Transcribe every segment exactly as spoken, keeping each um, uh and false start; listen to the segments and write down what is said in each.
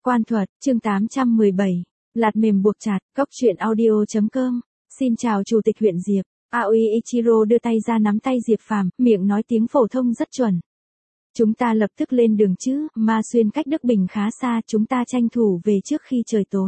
Quan thuật, chương tám trăm mười bảy. Lạt mềm buộc chặt, góc truyện audio chấm com. Xin chào Chủ tịch huyện Diệp. Aoi Ichiro đưa tay ra nắm tay Diệp Phàm, miệng nói tiếng phổ thông rất chuẩn. Chúng ta lập tức lên đường chứ, Ma Xuyên cách Đức Bình khá xa, chúng ta tranh thủ về trước khi trời tối.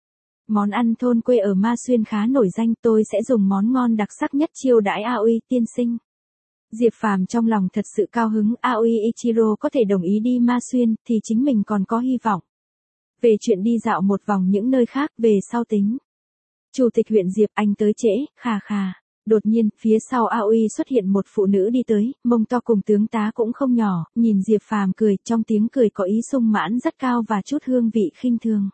Món ăn thôn quê ở Ma Xuyên khá nổi danh, tôi sẽ dùng món ngon đặc sắc nhất chiêu đãi Aoi tiên sinh. Diệp Phàm trong lòng thật sự cao hứng, Aoi Ichiro có thể đồng ý đi Ma Xuyên, thì chính mình còn có hy vọng. Về chuyện đi dạo một vòng những nơi khác, về sau tính. Chủ tịch huyện Diệp, anh tới trễ, khà khà. Đột nhiên, phía sau Aoi xuất hiện một phụ nữ đi tới, mông to cùng tướng tá cũng không nhỏ, nhìn Diệp Phàm cười, trong tiếng cười có ý sung mãn rất cao và chút hương vị khinh thường.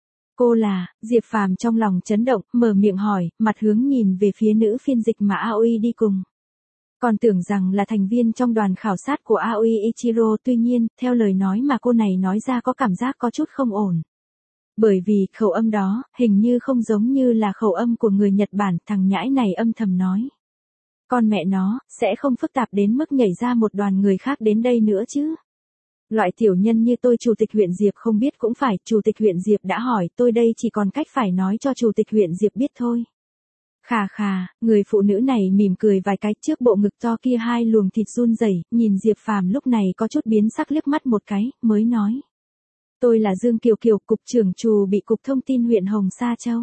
Cô là, Diệp Phàm trong lòng chấn động, mở miệng hỏi, mặt hướng nhìn về phía nữ phiên dịch mà Aoi đi cùng. Còn tưởng rằng là thành viên trong đoàn khảo sát của Aoi Ichiro, tuy nhiên, theo lời nói mà cô này nói ra có cảm giác có chút không ổn. Bởi vì khẩu âm đó, hình như không giống như là khẩu âm của người Nhật Bản, thằng nhãi này âm thầm nói. Con mẹ nó, sẽ không phức tạp đến mức nhảy ra một đoàn người khác đến đây nữa chứ. Loại tiểu nhân như tôi Chủ tịch huyện Diệp không biết cũng phải, Chủ tịch huyện Diệp đã hỏi, tôi đây chỉ còn cách phải nói cho Chủ tịch huyện Diệp biết thôi. Khà khà, người phụ nữ này mỉm cười vài cái, trước bộ ngực to kia hai luồng thịt run rẩy, nhìn Diệp Phàm lúc này có chút biến sắc liếc mắt một cái, mới nói. Tôi là Dương Kiều Kiều, cục trưởng Trù bị cục thông tin huyện Hồng Sa Châu.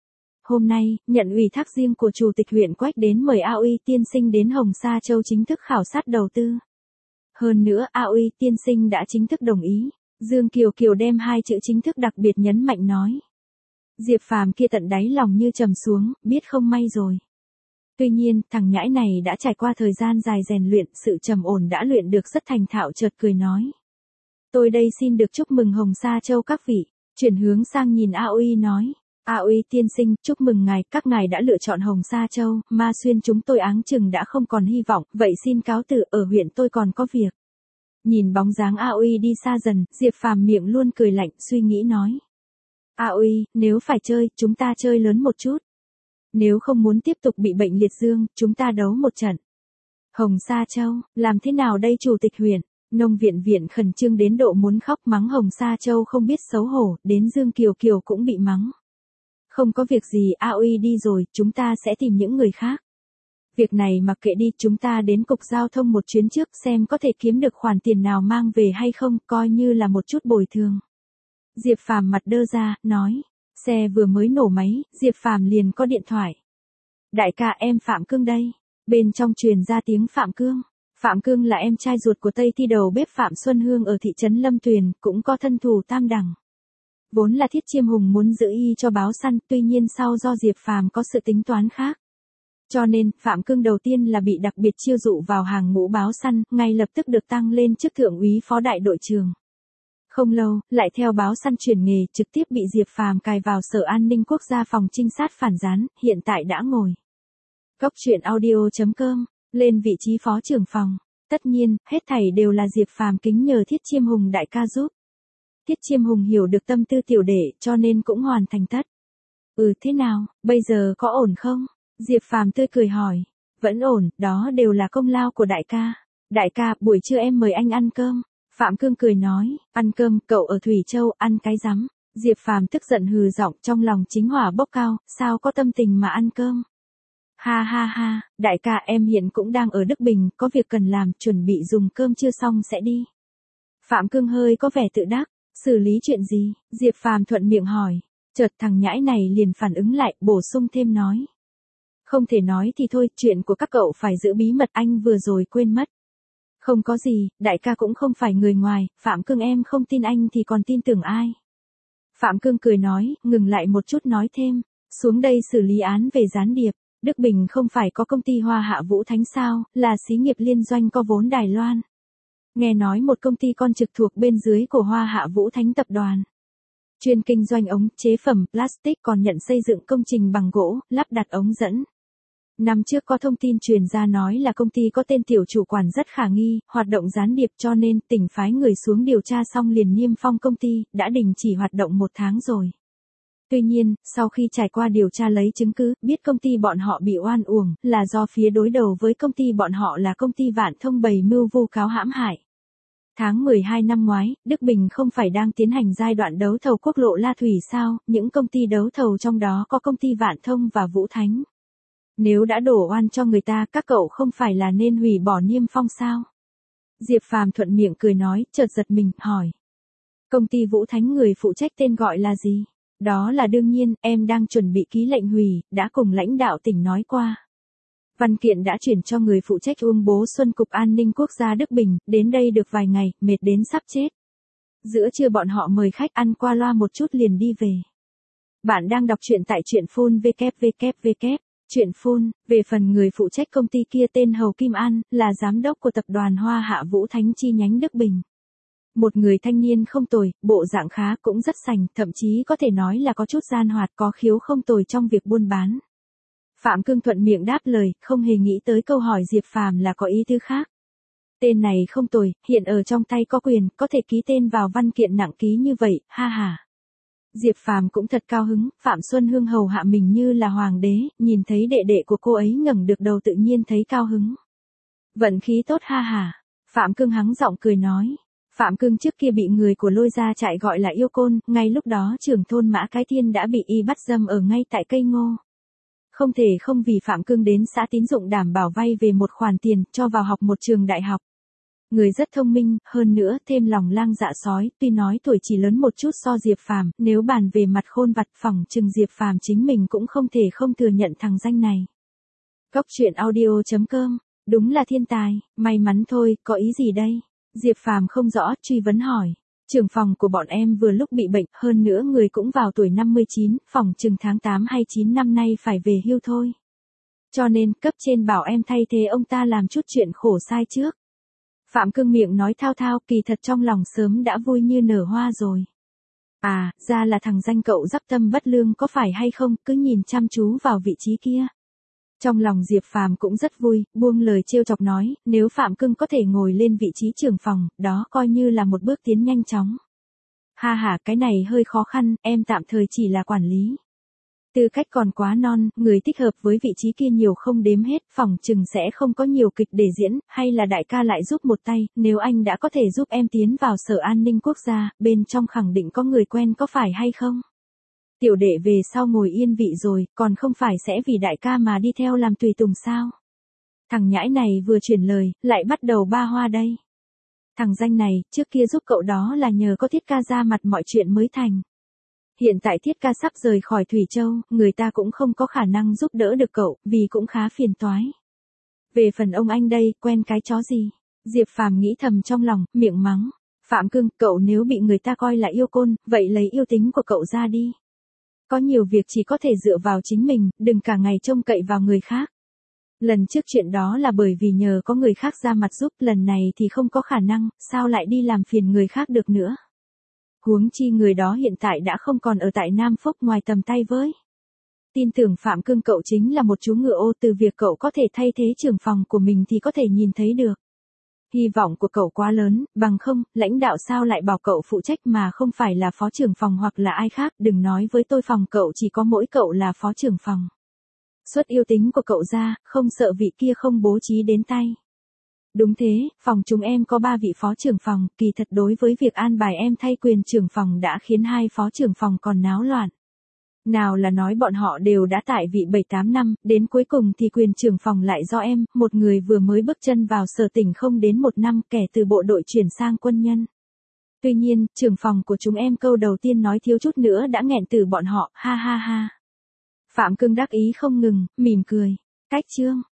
Hôm nay, nhận ủy thác riêng của Chủ tịch huyện Quách đến mời Aoi tiên sinh đến Hồng Sa Châu chính thức khảo sát đầu tư. Hơn nữa, Aoi tiên sinh đã chính thức đồng ý. Dương Kiều Kiều đem hai chữ chính thức đặc biệt nhấn mạnh nói. Diệp Phàm kia tận đáy lòng như trầm xuống, biết không may rồi. Tuy nhiên, thằng nhãi này đã trải qua thời gian dài rèn luyện, sự trầm ổn đã luyện được rất thành thạo, chợt cười nói. Tôi đây xin được chúc mừng Hồng Sa Châu các vị, chuyển hướng sang nhìn Aoi nói. Aoi tiên sinh, chúc mừng ngài, các ngài đã lựa chọn Hồng Sa Châu, Ma Xuyên chúng tôi áng chừng đã không còn hy vọng, vậy xin cáo từ, ở huyện tôi còn có việc. Nhìn bóng dáng Aoi đi xa dần, Diệp Phàm miệng luôn cười lạnh, suy nghĩ nói. Aoi, nếu phải chơi, chúng ta chơi lớn một chút. Nếu không muốn tiếp tục bị bệnh liệt dương, chúng ta đấu một trận. Hồng Sa Châu, làm thế nào đây Chủ tịch huyện? Nông viện viện khẩn trương đến độ muốn khóc, mắng Hồng Sa Châu không biết xấu hổ, đến Dương Kiều Kiều cũng bị mắng. Không có việc gì, Aoi đi rồi, chúng ta sẽ tìm những người khác. Việc này mặc kệ đi, chúng ta đến cục giao thông một chuyến trước xem có thể kiếm được khoản tiền nào mang về hay không, coi như là một chút bồi thường. Diệp Phàm mặt đơ ra, nói. Xe vừa mới nổ máy, Diệp Phàm liền có điện thoại. Đại ca, em Phạm Cương đây. Bên trong truyền ra tiếng Phạm Cương. Phạm Cương là em trai ruột của Tây Thi đầu bếp Phạm Xuân Hương ở thị trấn Lâm Tuyền, cũng có thân thù tam đẳng. Vốn là Thiết Chiêm Hùng muốn giữ y cho báo săn, tuy nhiên sau do Diệp Phàm có sự tính toán khác. Cho nên, Phạm Cương đầu tiên là bị đặc biệt chiêu dụ vào hàng ngũ báo săn, ngay lập tức được tăng lên chức thượng úy phó đại đội trưởng. Không lâu, lại theo báo săn chuyển nghề, trực tiếp bị Diệp Phàm cài vào Sở An ninh Quốc gia phòng trinh sát phản gián, hiện tại đã ngồi. Góc truyện audio chấm com, lên vị trí phó trưởng phòng. Tất nhiên, hết thảy đều là Diệp Phàm kính nhờ Thiết Chiêm Hùng đại ca giúp. Thiết Chiêm Hùng hiểu được tâm tư tiểu đệ, cho nên cũng hoàn thành tất. Ừ, thế nào, bây giờ có ổn không? Diệp Phàm tươi cười hỏi. Vẫn ổn, đó đều là công lao của đại ca. Đại ca, buổi trưa em mời anh ăn cơm. Phạm Cương cười nói, ăn cơm, cậu ở Thủy Châu, ăn cái rắm. Diệp Phàm tức giận hừ giọng, trong lòng chính hỏa bốc cao, sao có tâm tình mà ăn cơm. Ha ha ha, đại ca, em hiện cũng đang ở Đức Bình, có việc cần làm, chuẩn bị dùng cơm chưa xong sẽ đi. Phạm Cương hơi có vẻ tự đắc, xử lý chuyện gì? Diệp Phàm thuận miệng hỏi, chợt thằng nhãi này liền phản ứng lại, bổ sung thêm nói. Không thể nói thì thôi, chuyện của các cậu phải giữ bí mật, anh vừa rồi quên mất. Không có gì, đại ca cũng không phải người ngoài, Phạm Cương em không tin anh thì còn tin tưởng ai. Phạm Cương cười nói, ngừng lại một chút nói thêm, xuống đây xử lý án về gián điệp, Đức Bình không phải có công ty Hoa Hạ Vũ Thánh sao, là xí nghiệp liên doanh có vốn Đài Loan. Nghe nói một công ty con trực thuộc bên dưới của Hoa Hạ Vũ Thánh tập đoàn. Chuyên kinh doanh ống, chế phẩm, plastic, còn nhận xây dựng công trình bằng gỗ, lắp đặt ống dẫn. Năm trước có thông tin truyền ra nói là công ty có tên tiểu chủ quản rất khả nghi, hoạt động gián điệp, cho nên tỉnh phái người xuống điều tra xong liền niêm phong công ty, đã đình chỉ hoạt động một tháng rồi. Tuy nhiên, sau khi trải qua điều tra lấy chứng cứ, biết công ty bọn họ bị oan uổng, là do phía đối đầu với công ty bọn họ là công ty Vạn Thông bày mưu vu cáo hãm hại. Tháng mười hai năm ngoái, Đức Bình không phải đang tiến hành giai đoạn đấu thầu quốc lộ La Thủy sao, những công ty đấu thầu trong đó có công ty Vạn Thông và Vũ Thánh. Nếu đã đổ oan cho người ta, các cậu không phải là nên hủy bỏ niêm phong sao? Diệp Phàm thuận miệng cười nói, chợt giật mình, hỏi. Công ty Vũ Thánh người phụ trách tên gọi là gì? Đó là đương nhiên, em đang chuẩn bị ký lệnh hủy, đã cùng lãnh đạo tỉnh nói qua. Văn kiện đã chuyển cho người phụ trách Uông Bố Xuân Cục An ninh Quốc gia Đức Bình, đến đây được vài ngày, mệt đến sắp chết. Giữa trưa bọn họ mời khách ăn qua loa một chút liền đi về. Bạn đang đọc truyện tại truyện phun vê kép vê kép vê kép. Truyện phun, về phần người phụ trách công ty kia tên Hầu Kim An, là giám đốc của tập đoàn Hoa Hạ Vũ Thánh chi nhánh Đức Bình. Một người thanh niên không tồi, bộ dạng khá cũng rất sành, thậm chí có thể nói là có chút gian hoạt, có khiếu không tồi trong việc buôn bán. Phạm Cương thuận miệng đáp lời, không hề nghĩ tới câu hỏi Diệp Phàm là có ý tứ khác. Tên này không tồi, hiện ở trong tay có quyền, có thể ký tên vào văn kiện nặng ký như vậy, ha ha. Diệp Phàm cũng thật cao hứng, Phạm Xuân Hương hầu hạ mình như là hoàng đế, nhìn thấy đệ đệ của cô ấy ngẩng được đầu tự nhiên thấy cao hứng. Vận khí tốt ha ha. Phạm Cương hắng giọng cười nói. Phạm Cương trước kia bị người của Lôi Gia Trại gọi là yêu côn, ngay lúc đó trưởng thôn Mã Cái Thiên đã bị y bắt dâm ở ngay tại cây ngô. Không thể không vì Phạm Cương đến xã tín dụng đảm bảo vay về một khoản tiền, cho vào học một trường đại học. Người rất thông minh, hơn nữa thêm lòng lang dạ sói, tuy nói tuổi chỉ lớn một chút so Diệp Phàm, nếu bàn về mặt khôn vặt phỏng chừng Diệp Phàm chính mình cũng không thể không thừa nhận thằng danh này. Góc truyện audio chấm com, đúng là thiên tài, may mắn thôi, có ý gì đây? Diệp Phàm không rõ, truy vấn hỏi. Trưởng phòng của bọn em vừa lúc bị bệnh, hơn nữa người cũng vào tuổi năm mươi chín, phỏng chừng tháng tám hay chín năm nay phải về hưu thôi. Cho nên, cấp trên bảo em thay thế ông ta làm chút chuyện khổ sai trước. Phạm Cương miệng nói thao thao, kỳ thật trong lòng sớm đã vui như nở hoa rồi. À, ra là thằng danh cậu dắp tâm bất lương có phải hay không, cứ nhìn chăm chú vào vị trí kia. Trong lòng Diệp Phàm cũng rất vui, buông lời trêu chọc nói, nếu Phạm Cương có thể ngồi lên vị trí trưởng phòng, đó coi như là một bước tiến nhanh chóng. Ha ha, cái này hơi khó khăn, em tạm thời chỉ là quản lý. Tư cách còn quá non, người thích hợp với vị trí kia nhiều không đếm hết, phỏng chừng sẽ không có nhiều kịch để diễn, hay là đại ca lại giúp một tay, nếu anh đã có thể giúp em tiến vào Sở An ninh Quốc gia, bên trong khẳng định có người quen có phải hay không? Tiểu đệ về sau ngồi yên vị rồi, còn không phải sẽ vì đại ca mà đi theo làm tùy tùng sao? Thằng nhãi này vừa chuyển lời, lại bắt đầu ba hoa đây. Thằng danh này, trước kia giúp cậu đó là nhờ có Thiết ca ra mặt mọi chuyện mới thành. Hiện tại Thiết ca sắp rời khỏi Thủy Châu, người ta cũng không có khả năng giúp đỡ được cậu, vì cũng khá phiền toái. Về phần ông anh đây, quen cái chó gì? Diệp Phàm nghĩ thầm trong lòng, miệng mắng. Phạm Cương, cậu nếu bị người ta coi là yêu côn, vậy lấy yêu tính của cậu ra đi. Có nhiều việc chỉ có thể dựa vào chính mình, đừng cả ngày trông cậy vào người khác. Lần trước chuyện đó là bởi vì nhờ có người khác ra mặt giúp, lần này thì không có khả năng, sao lại đi làm phiền người khác được nữa. Huống chi người đó hiện tại đã không còn ở tại Nam Phúc ngoài tầm tay với. Tin tưởng Phạm Cương cậu chính là một chú ngựa ô, từ việc cậu có thể thay thế trưởng phòng của mình thì có thể nhìn thấy được. Hy vọng của cậu quá lớn, bằng không, lãnh đạo sao lại bảo cậu phụ trách mà không phải là phó trưởng phòng hoặc là ai khác, đừng nói với tôi phòng cậu chỉ có mỗi cậu là phó trưởng phòng. Xuất yêu tính của cậu ra, không sợ vị kia không bố trí đến tay. Đúng thế, phòng chúng em có ba vị phó trưởng phòng, kỳ thật đối với việc an bài em thay quyền trưởng phòng đã khiến hai phó trưởng phòng còn náo loạn. Nào là nói bọn họ đều đã tại vị bảy tám năm, đến cuối cùng thì quyền trưởng phòng lại do em, một người vừa mới bước chân vào Sở Tỉnh không đến một năm, kẻ từ bộ đội chuyển sang quân nhân. Tuy nhiên, trưởng phòng của chúng em câu đầu tiên nói thiếu chút nữa đã nghẹn từ bọn họ, ha ha ha. Phạm Cương đắc ý không ngừng, mỉm cười. Cách chương.